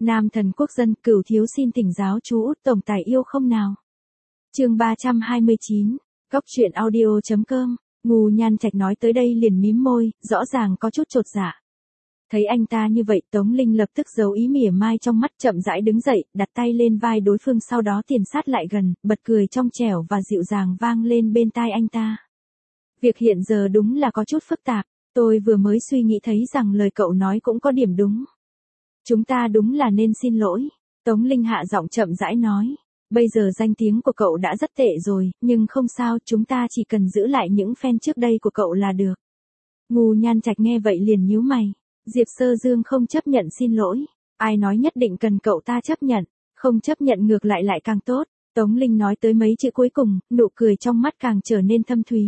Nam thần quốc dân, Cửu thiếu xin thỉnh giáo chú Út tổng tài yêu không nào. Chương 329, Góc truyện audio.com. Ngô Nhan Trạch nói tới đây liền mím môi, rõ ràng có chút chột dạ. Thấy anh ta như vậy, Tống Linh lập tức giấu ý mỉa mai trong mắt, chậm rãi đứng dậy, đặt tay lên vai đối phương, sau đó tiền sát lại gần, bật cười trong trẻo và dịu dàng vang lên bên tai anh ta. Việc hiện giờ đúng là có chút phức tạp, tôi vừa mới suy nghĩ thấy rằng lời cậu nói cũng có điểm đúng. Chúng ta đúng là nên xin lỗi. Tống Linh hạ giọng chậm rãi nói. Bây giờ danh tiếng của cậu đã rất tệ rồi, nhưng không sao, chúng ta chỉ cần giữ lại những fan trước đây của cậu là được. Ngô Nhan Trạch nghe vậy liền nhíu mày. Diệp Sơ Dương không chấp nhận xin lỗi. Ai nói nhất định cần cậu ta chấp nhận, không chấp nhận ngược lại lại càng tốt. Tống Linh nói tới mấy chữ cuối cùng, nụ cười trong mắt càng trở nên thâm thúy.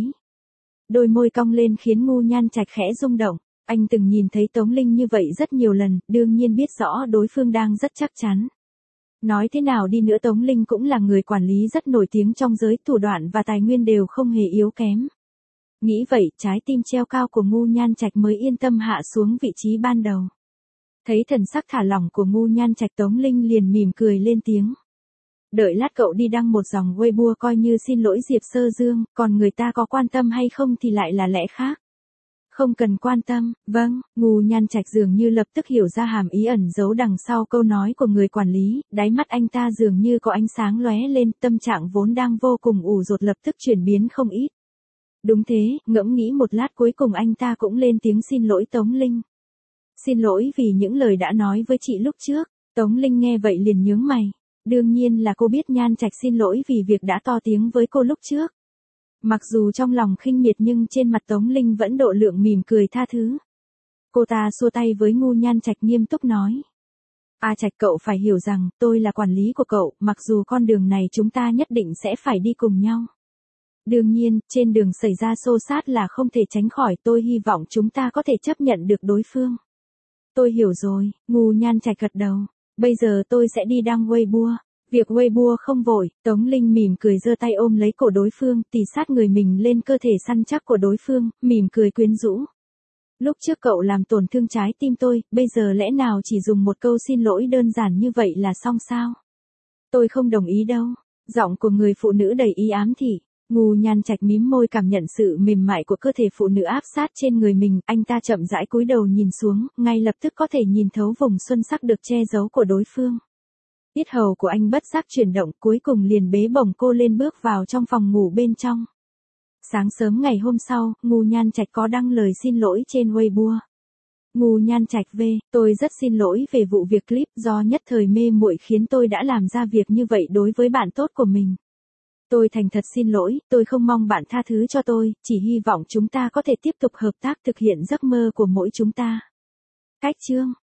Đôi môi cong lên khiến Ngô Nhan Trạch khẽ rung động. Anh từng nhìn thấy Tống Linh như vậy rất nhiều lần, đương nhiên biết rõ đối phương đang rất chắc chắn. Nói thế nào đi nữa Tống Linh cũng là người quản lý rất nổi tiếng trong giới, thủ đoạn và tài nguyên đều không hề yếu kém. Nghĩ vậy, trái tim treo cao của Ngô Nhan Trạch mới yên tâm hạ xuống vị trí ban đầu. Thấy thần sắc thả lỏng của Ngô Nhan Trạch, Tống Linh liền mỉm cười lên tiếng. Đợi lát cậu đi đăng một dòng Weibo coi như xin lỗi Diệp Sơ Dương, còn người ta có quan tâm hay không thì lại là lẽ khác. Không cần quan tâm, vâng. Ngô Nhan Trạch dường như lập tức hiểu ra hàm ý ẩn giấu đằng sau câu nói của người quản lý, đáy mắt anh ta dường như có ánh sáng lóe lên, tâm trạng vốn đang vô cùng ủ rột lập tức chuyển biến không ít. Đúng thế, ngẫm nghĩ một lát cuối cùng anh ta cũng lên tiếng xin lỗi Tống Linh. Xin lỗi vì những lời đã nói với chị lúc trước. Tống Linh nghe vậy liền nhướng mày. Đương nhiên là cô biết Nhan Trạch xin lỗi vì việc đã to tiếng với cô lúc trước. Mặc dù trong lòng khinh miệt nhưng trên mặt Tống Linh vẫn độ lượng mỉm cười tha thứ. Cô ta xua tay với Ngô Nhan Trạch nghiêm túc nói. Trạch, cậu phải hiểu rằng, tôi là quản lý của cậu, mặc dù con đường này chúng ta nhất định sẽ phải đi cùng nhau. Đương nhiên, trên đường xảy ra xô xát là không thể tránh khỏi, tôi hy vọng chúng ta có thể chấp nhận được đối phương. Tôi hiểu rồi. Ngô Nhan Trạch gật đầu. Bây giờ tôi sẽ đi đăng Weibo. Việc Weibo không vội. Tống Linh mỉm cười giơ tay ôm lấy cổ đối phương, tì sát người mình lên cơ thể săn chắc của đối phương, mỉm cười quyến rũ. Lúc trước cậu làm tổn thương trái tim tôi, bây giờ lẽ nào chỉ dùng một câu xin lỗi đơn giản như vậy là xong sao? Tôi không đồng ý đâu. Giọng của người phụ nữ đầy ý ám thị. Ngô Nhan Trạch mím môi cảm nhận sự mềm mại của cơ thể phụ nữ áp sát trên người mình, anh ta chậm rãi cúi đầu nhìn xuống, ngay lập tức có thể nhìn thấu vùng xuân sắc được che giấu của đối phương. Yết hầu của anh bất giác chuyển động, cuối cùng liền bế bổng cô lên bước vào trong phòng ngủ bên trong. Sáng sớm ngày hôm sau, Ngô Nhan Trạch có đăng lời xin lỗi trên Weibo. Ngô Nhan Trạch tôi rất xin lỗi về vụ việc clip, do nhất thời mê muội khiến tôi đã làm ra việc như vậy đối với bạn tốt của mình. Tôi thành thật xin lỗi, tôi không mong bạn tha thứ cho tôi, chỉ hy vọng chúng ta có thể tiếp tục hợp tác thực hiện giấc mơ của mỗi chúng ta. Cách chương